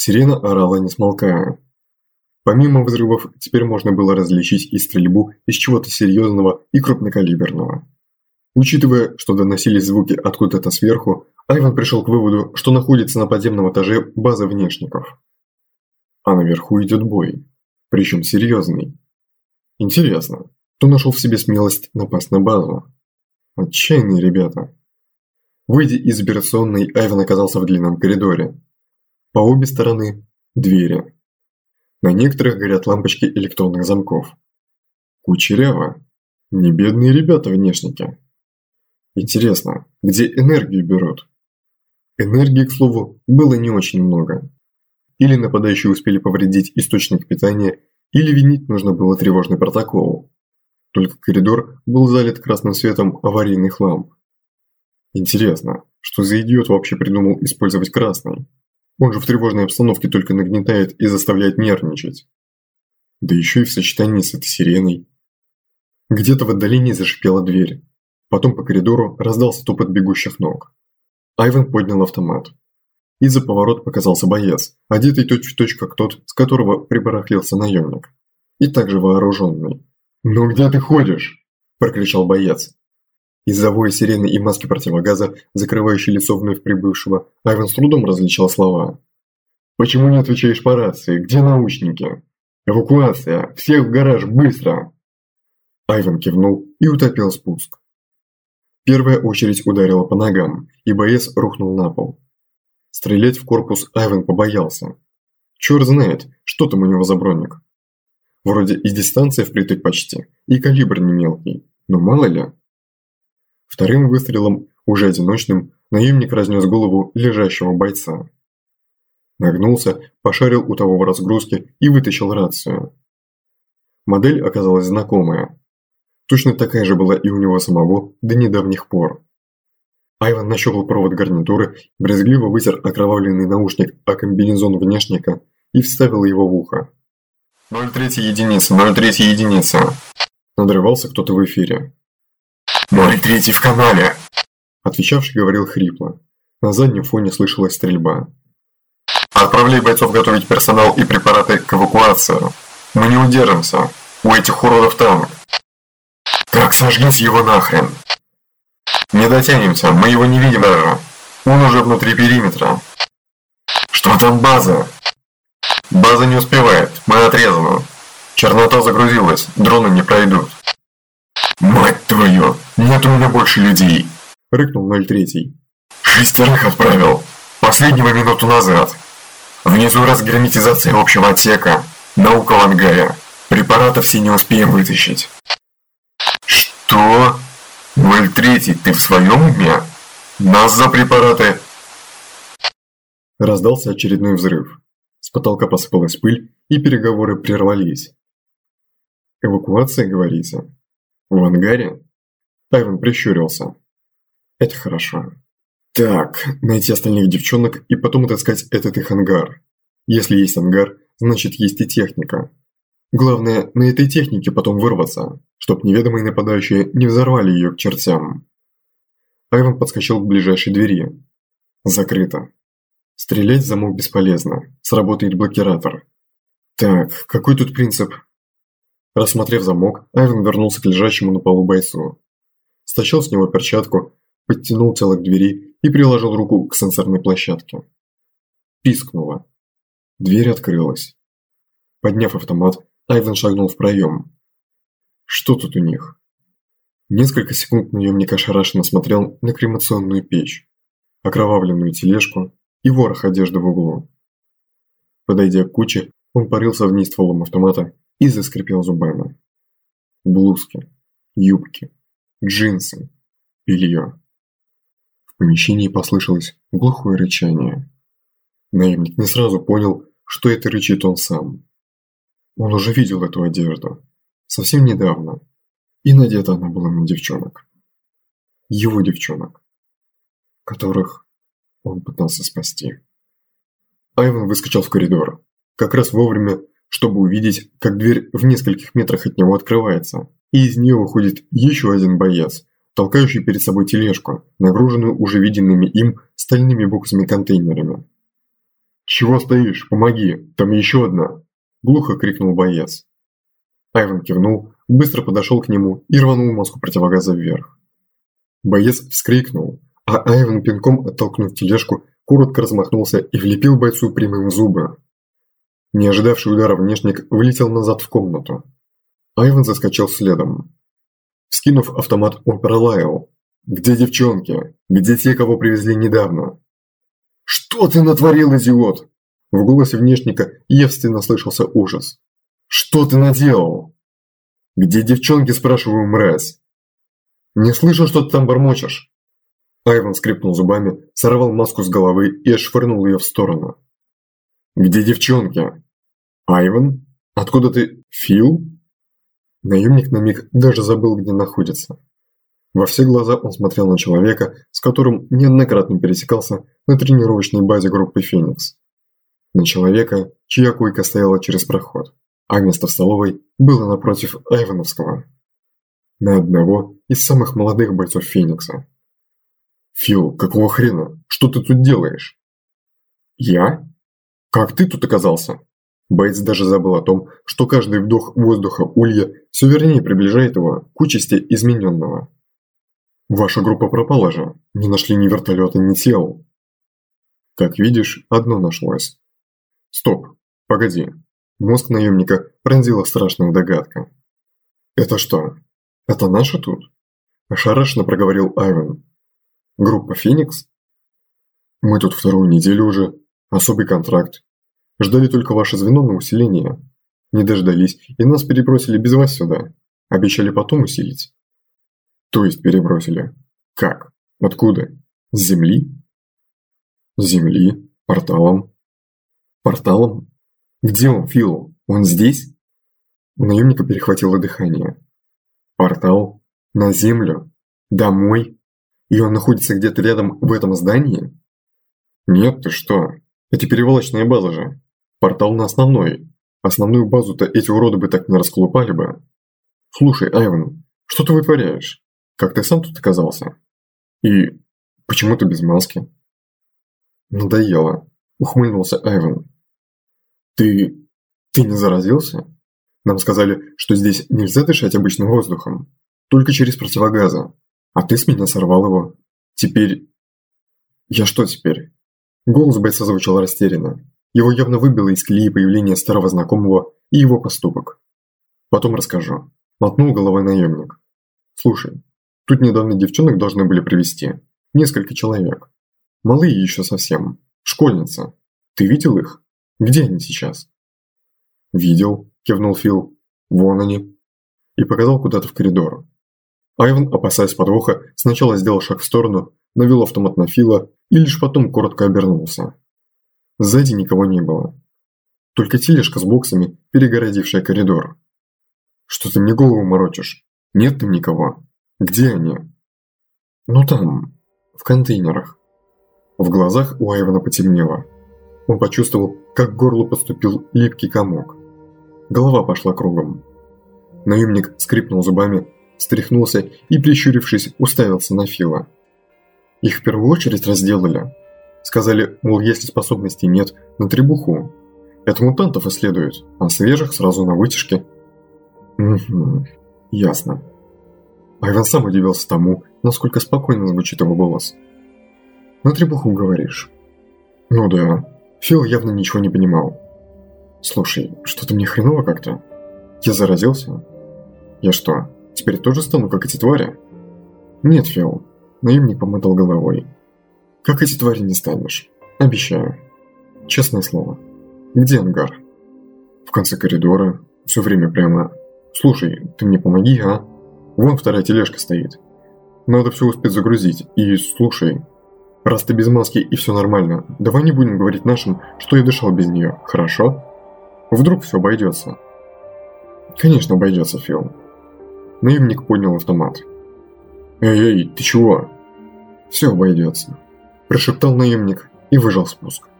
Сирена орала не смолкая. Помимо взрывов, теперь можно было различить и стрельбу из чего-то серьезного и крупнокалиберного. Учитывая, что доносились звуки откуда-то сверху, Айван пришел к выводу, что находится на подземном этаже базы внешников. А наверху идет бой. Причем серьезный. Интересно, кто нашел в себе смелость напасть на базу? Отчаянные ребята. Выйдя из операционной, Айван оказался в длинном коридоре. По обе стороны – двери. На некоторых горят лампочки электронных замков. Кучеряво. Не бедные ребята-внешники. Интересно, где энергию берут? Энергии, к слову, было не очень много. Или нападающие успели повредить источник питания, или винить нужно было тревожный протокол. Только коридор был залит красным светом аварийных ламп. Интересно, что за идиот вообще придумал использовать красный? Он же в тревожной обстановке только нагнетает и заставляет нервничать. Да еще и в сочетании с этой сиреной. Где-то в отдалении зашипела дверь. Потом по коридору раздался топот бегущих ног. Айван поднял автомат. Из-за поворота показался боец, одетый точь-в-точь как тот, с которого прибарахлился наемник. И также вооруженный. «Ну где ты ходишь?» – прокричал боец. Из-за воя сирены и маски противогаза, закрывающей лицо вновь прибывшего, Айван с трудом различал слова. «Почему не отвечаешь по рации? Где наушники? Эвакуация! Всех в гараж, быстро!» Айван кивнул и утопил спуск. Первая очередь ударила по ногам, и боец рухнул на пол. Стрелять в корпус Айван побоялся. Черт знает, что там у него за броник. Вроде и дистанция впритык почти, и калибр не мелкий, но мало ли. Вторым выстрелом, уже одиночным, наемник разнес голову лежащего бойца. Нагнулся, пошарил у того в разгрузке и вытащил рацию. Модель оказалась знакомая. Точно такая же была и у него самого до недавних пор. Айван нащупал провод гарнитуры, брезгливо вытер окровавленный наушник о комбинезон внешника и вставил его в ухо. 03 единица, 03 единица. Надрывался кто-то в эфире. 03 в канале. Отвечавший говорил хрипло. На заднем фоне слышалась стрельба. Отправляй бойцов готовить персонал и препараты к эвакуации. Мы не удержимся. У этих уродов танк. Так сожгите его нахрен. Не дотянемся, мы его не видим даже. Он уже внутри периметра. Что там база? База не успевает, мы отрезаны. Чернота загрузилась, дроны не пройдут. Мать твою, нет у меня больше людей. Рыкнул 03. 6 отправил. Последнего минуту назад. Внизу разгерметизация общего отсека. Наука в ангаре. Препаратов все не успеем вытащить. Что? 03, ты в своем уме? Нас за препараты? Раздался очередной взрыв. С потолка посыпалась пыль, и переговоры прервались. Эвакуация, говорите? В ангаре? Айван прищурился. Это хорошо. Так, найти остальных девчонок и потом отыскать этот их ангар. Если есть ангар, значит есть и техника. Главное, на этой технике потом вырваться, чтоб неведомые нападающие не взорвали ее к чертям. Айван подскочил к ближайшей двери. Закрыто. Стрелять в замок бесполезно, сработает блокиратор. Так, какой тут принцип? Рассмотрев замок, Айван вернулся к лежащему на полу бойцу. Стащил с него перчатку, подтянул тело к двери и приложил руку к сенсорной площадке. Пискнуло. Дверь открылась. Подняв автомат, Айван шагнул в проем. Что тут у них? Несколько секунд наемник ошарашенно смотрел на кремационную печь, окровавленную тележку и ворох одежды в углу. Подойдя к куче, он порылся в ней стволом автомата и заскрипел зубами. Блузки, юбки, джинсы, белье. В помещении послышалось глухое рычание. Наемник не сразу понял, что это рычит он сам. Он уже видел эту одежду. Совсем недавно. И надета она была на девчонок. Его девчонок. Которых он пытался спасти. Айван выскочил в коридор. Как раз вовремя, чтобы увидеть, как дверь в нескольких метрах от него открывается. И из нее выходит еще один боец, толкающий перед собой тележку, нагруженную уже виденными им стальными боксами-контейнерами. «Чего стоишь? Помоги! Там еще одна!» – глухо крикнул боец. Айвен кивнул, быстро подошел к нему и рванул маску противогаза вверх. Боец вскрикнул, а Айвен, пинком оттолкнув тележку, коротко размахнулся и влепил бойцу прямым в зубы. Не ожидавший удара внешник вылетел назад в комнату. Айвен заскочил следом. Скинув автомат, он пролаял: «Где девчонки? Где те, кого привезли недавно?» «Что ты натворил, идиот?» В голосе внешника явственно слышался ужас. «Что ты наделал?» «Где девчонки, спрашиваю, мразь?» «Не слышу, что ты там бормочешь». Айвен скрипнул зубами, сорвал маску с головы и отшвырнул ее в сторону. «Где девчонки?» «Айвен? Откуда ты? Фил?» Наемник на миг даже забыл, где находится. Во все глаза он смотрел на человека, с которым неоднократно пересекался на тренировочной базе группы «Феникс». На человека, чья койка стояла через проход, а место в столовой было напротив Айвеновского. На одного из самых молодых бойцов «Феникса». «Фил, какого хрена? Что ты тут делаешь?» «Я? Как ты тут оказался?» Боец даже забыл о том, что каждый вдох воздуха улья все вернее приближает его к участи измененного. «Ваша группа пропала же, не нашли ни вертолета, ни тел». «Как видишь, одно нашлось». «Стоп, погоди». Мозг наемника пронзила страшная догадка. «Это что? Это наши тут?» Ошарашенно проговорил Айвен. «Группа «Феникс»? Мы тут вторую неделю уже, особый контракт. Ждали только ваше звено на усиление. Не дождались и нас перебросили без вас сюда. Обещали потом усилить». «То есть перебросили? Как? Откуда? С земли?» «С земли? Порталом?» «Порталом? Где он, Фил? Он здесь?» У наемника перехватило дыхание. «Портал? На землю? Домой? И он находится где-то рядом в этом здании?» «Нет, ты что? Это перевалочная база же. Портал на основной. Основную базу-то эти уроды бы так не расколупали бы. Слушай, Айвен, что ты вытворяешь? Как ты сам тут оказался? И почему ты без маски?» «Надоело», — ухмыльнулся Айвен. «Ты не заразился? Нам сказали, что здесь нельзя дышать обычным воздухом, только через противогазы. А ты с меня сорвал его. Теперь...» «Я что теперь?» Голос бойца звучал растерянно. Его явно выбило из колеи появление старого знакомого и его поступок. «Потом расскажу», — мотнул головой наемник. «Слушай, тут недавно девчонок должны были привезти. Несколько человек. Малые еще совсем. Школьницы. Ты видел их? Где они сейчас?» «Видел», — кивнул Фил. «Вон они». И показал куда-то в коридор. Айвен, опасаясь подвоха, сначала сделал шаг в сторону, навел автомат на Фила и лишь потом коротко обернулся. Сзади никого не было. Только тележка с боксами, перегородившая коридор. «Что ты мне голову морочишь? Нет там никого. Где они?» «Ну там, в контейнерах». В глазах у Айвена потемнело. Он почувствовал, как к горлу подступил липкий комок. Голова пошла кругом. Наемник скрипнул зубами, встряхнулся и, прищурившись, уставился на Фила. «Их в первую очередь разделали. Сказали, мол, если способностей нет, на требуху. Это мутантов исследуют, а свежих сразу на вытяжке». «Угу, ясно». Айвен сам удивился тому, насколько спокойно звучит его голос. «На требуху, говоришь?» «Ну да». Фил явно ничего не понимал. «Слушай, что-то мне хреново как-то. Я заразился? Я что, теперь тоже стану, как эти твари?» «Нет, Фил». Наемник помотал головой. «Как эти твари не станешь. Обещаю. Честное слово. Где ангар?» «В конце коридора. Все время прямо. Слушай, ты мне помоги, а? Вон вторая тележка стоит. Надо все успеть загрузить. И слушай, раз ты без маски и все нормально, давай не будем говорить нашим, что я дышал без нее, хорошо? Вдруг все обойдется». «Конечно обойдется, Фил». Наемник поднял автомат. «Эй, ты чего?» «Все обойдется», – прошептал наемник и выжал спуск.